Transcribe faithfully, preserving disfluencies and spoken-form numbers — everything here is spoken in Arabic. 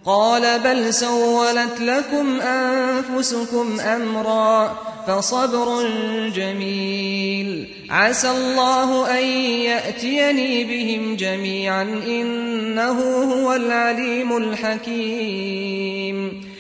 قال بل سولت لكم أنفسكم أمرا فصبر جميل عسى الله أن يأتيني بهم جميعا إنه هو العليم الحكيم